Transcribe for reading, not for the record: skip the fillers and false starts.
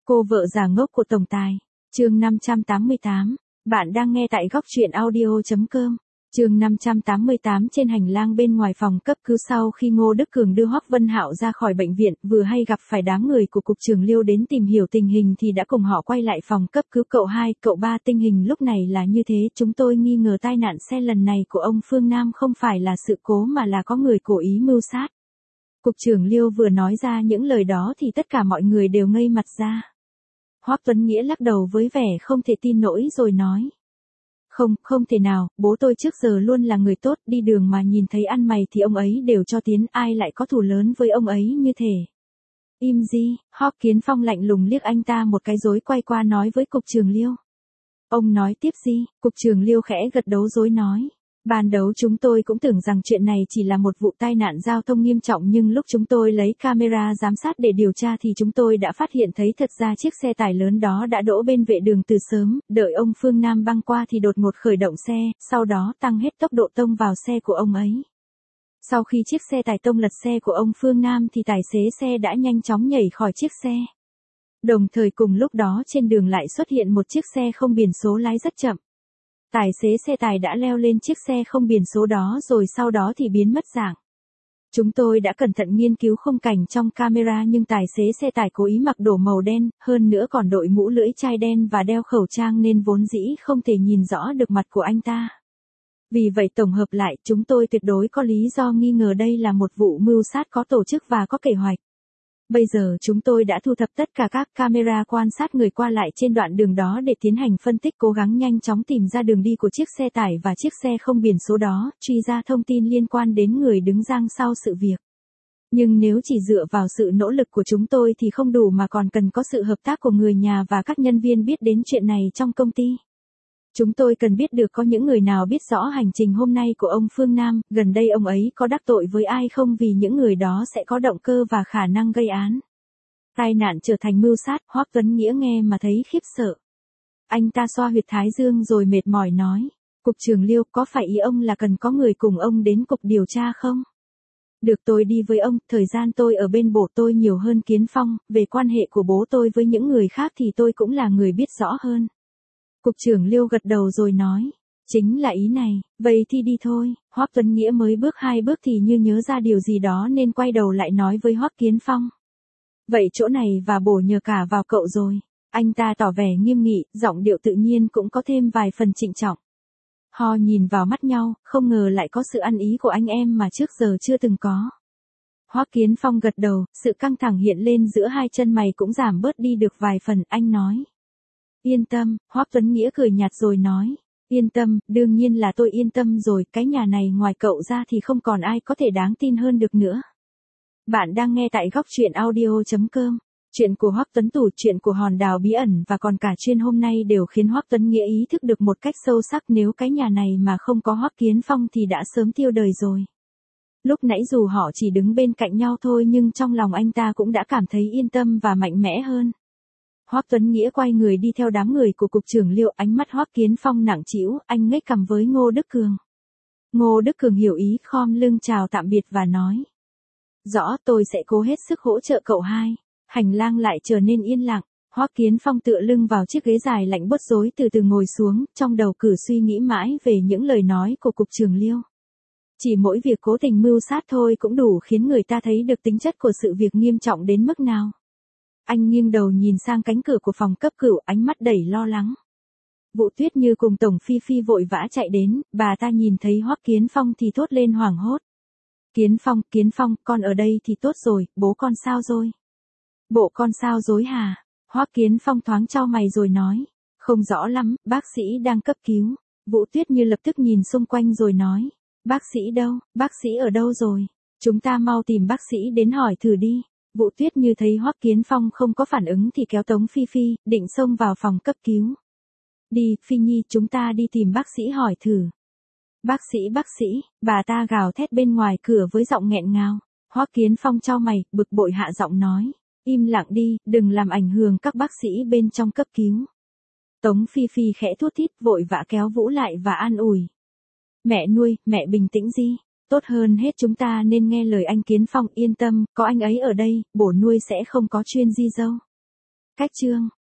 Cô vợ già ngốc của tổng tài. Chương 588. Bạn đang nghe tại góc truyện audio.com. Chương 588. Trên hành lang bên ngoài phòng cấp cứu sau khi Ngô Đức Cường đưa Hoắc Vân Hạo ra khỏi bệnh viện, vừa hay gặp phải đám người của cục trưởng Liêu đến tìm hiểu tình hình thì đã cùng họ quay lại phòng cấp cứu. Cậu 2, cậu 3, tình hình lúc này là như thế, chúng tôi nghi ngờ tai nạn xe lần này của ông Phương Nam không phải là sự cố mà là có người cố ý mưu sát. Cục trưởng Liêu vừa nói ra những lời đó thì tất cả mọi người đều ngây mặt ra. Hoắc Tuấn Nghĩa lắc đầu với vẻ không thể tin nổi rồi nói. Không thể nào, bố tôi trước giờ luôn là người tốt, đi đường mà nhìn thấy ăn mày thì ông ấy đều cho tiến, ai lại có thù lớn với ông ấy như thế. Im di, Hoắc Kiến Phong lạnh lùng liếc anh ta một cái rồi quay qua nói với cục trưởng Liêu. Ông nói tiếp gì? Cục trưởng Liêu khẽ gật đầu rồi nói. Ban đầu chúng tôi cũng tưởng rằng chuyện này chỉ là một vụ tai nạn giao thông nghiêm trọng, nhưng lúc chúng tôi lấy camera giám sát để điều tra thì chúng tôi đã phát hiện thấy thật ra chiếc xe tải lớn đó đã đỗ bên vệ đường từ sớm, đợi ông Phương Nam băng qua thì đột ngột khởi động xe, sau đó tăng hết tốc độ tông vào xe của ông ấy. Sau khi chiếc xe tải tông lật xe của ông Phương Nam thì tài xế xe đã nhanh chóng nhảy khỏi chiếc xe. Đồng thời cùng lúc đó trên đường lại xuất hiện một chiếc xe không biển số lái rất chậm. Tài xế xe tải đã leo lên chiếc xe không biển số đó rồi sau đó thì biến mất dạng. Chúng tôi đã cẩn thận nghiên cứu khung cảnh trong camera nhưng tài xế xe tải cố ý mặc đồ màu đen, hơn nữa còn đội mũ lưỡi chai đen và đeo khẩu trang nên vốn dĩ không thể nhìn rõ được mặt của anh ta. Vì vậy tổng hợp lại, chúng tôi tuyệt đối có lý do nghi ngờ đây là một vụ mưu sát có tổ chức và có kế hoạch. Bây giờ chúng tôi đã thu thập tất cả các camera quan sát người qua lại trên đoạn đường đó để tiến hành phân tích, cố gắng nhanh chóng tìm ra đường đi của chiếc xe tải và chiếc xe không biển số đó, truy ra thông tin liên quan đến người đứng đằng sau sự việc. Nhưng nếu chỉ dựa vào sự nỗ lực của chúng tôi thì không đủ mà còn cần có sự hợp tác của người nhà và các nhân viên biết đến chuyện này trong công ty. Chúng tôi cần biết được có những người nào biết rõ hành trình hôm nay của ông Phương Nam, gần đây ông ấy có đắc tội với ai không, vì những người đó sẽ có động cơ và khả năng gây án. Tai nạn trở thành mưu sát, Hoắc Tuấn Nghĩa nghe mà thấy khiếp sợ. Anh ta xoa huyệt thái dương rồi mệt mỏi nói, Cục trưởng Liêu, có phải ý ông là cần có người cùng ông đến cục điều tra không? Được, tôi đi với ông, thời gian tôi ở bên bố tôi nhiều hơn Kiến Phong, về quan hệ của bố tôi với những người khác thì tôi cũng là người biết rõ hơn. Cục trưởng Liêu gật đầu rồi nói, chính là ý này, vậy thì đi thôi. Hoắc Tuấn Nghĩa mới bước 2 bước thì như nhớ ra điều gì đó nên quay đầu lại nói với Hoắc Kiến Phong. Vậy chỗ này và bổ nhờ cả vào cậu rồi. Anh ta tỏ vẻ nghiêm nghị, giọng điệu tự nhiên cũng có thêm vài phần trịnh trọng. Họ nhìn vào mắt nhau, không ngờ lại có sự ăn ý của anh em mà trước giờ chưa từng có. Hoắc Kiến Phong gật đầu, sự căng thẳng hiện lên giữa hai chân mày cũng giảm bớt đi được vài phần, anh nói. Yên tâm, Hoắc Tuấn Nghĩa cười nhạt rồi nói. Yên tâm, đương nhiên là tôi yên tâm rồi, cái nhà này ngoài cậu ra thì không còn ai có thể đáng tin hơn được nữa. Bạn đang nghe tại góc truyện audio.com. Chuyện của Hoắc Tuấn Tủ, chuyện của hòn đảo bí ẩn và còn cả chuyên hôm nay đều khiến Hoắc Tuấn Nghĩa ý thức được một cách sâu sắc, nếu cái nhà này mà không có Hoắc Kiến Phong thì đã sớm tiêu đời rồi. Lúc nãy dù họ chỉ đứng bên cạnh nhau thôi nhưng trong lòng anh ta cũng đã cảm thấy yên tâm và mạnh mẽ hơn. Hoắc Tuấn Nghĩa quay người đi theo đám người của cục trưởng Liêu, ánh mắt Hoắc Kiến Phong nặng trĩu, anh ngếch cằm với Ngô Đức Cường. Ngô Đức Cường hiểu ý, khom lưng chào tạm biệt và nói. Rõ, tôi sẽ cố hết sức hỗ trợ cậu 2. Hành lang lại trở nên yên lặng, Hoắc Kiến Phong tựa lưng vào chiếc ghế dài lạnh buốt rối từ từ ngồi xuống, trong đầu cứ suy nghĩ mãi về những lời nói của cục trưởng Liêu. Chỉ mỗi việc cố tình mưu sát thôi cũng đủ khiến người ta thấy được tính chất của sự việc nghiêm trọng đến mức nào. Anh nghiêng đầu nhìn sang cánh cửa của phòng cấp cứu, ánh mắt đầy lo lắng. Vũ Tuyết Như cùng Tổng Phi Phi vội vã chạy đến, bà ta nhìn thấy Hoắc Kiến Phong thì thốt lên hoảng hốt. Kiến Phong, con ở đây thì tốt rồi, bố con sao rồi? Bộ con sao rồi hả? Hoắc Kiến Phong thoáng chau mày rồi nói. Không rõ lắm, bác sĩ đang cấp cứu. Vũ Tuyết Như lập tức nhìn xung quanh rồi nói. Bác sĩ đâu, bác sĩ ở đâu rồi? Chúng ta mau tìm bác sĩ đến hỏi thử đi. Vũ Tuyết Như thấy Hoắc Kiến Phong không có phản ứng thì kéo Tống Phi Phi, định xông vào phòng cấp cứu. Đi, Phi Nhi, chúng ta đi tìm bác sĩ hỏi thử. Bác sĩ, bà ta gào thét bên ngoài cửa với giọng nghẹn ngào. Hoắc Kiến Phong chau mày, bực bội hạ giọng nói. Im lặng đi, đừng làm ảnh hưởng các bác sĩ bên trong cấp cứu. Tống Phi Phi khẽ thút thít vội vã kéo Vũ lại và an ủi. Mẹ nuôi, mẹ bình tĩnh đi. Tốt hơn hết chúng ta nên nghe lời anh Kiến Phong, yên tâm, có anh ấy ở đây, bổ nuôi sẽ không có chuyên di dâu. Cách chương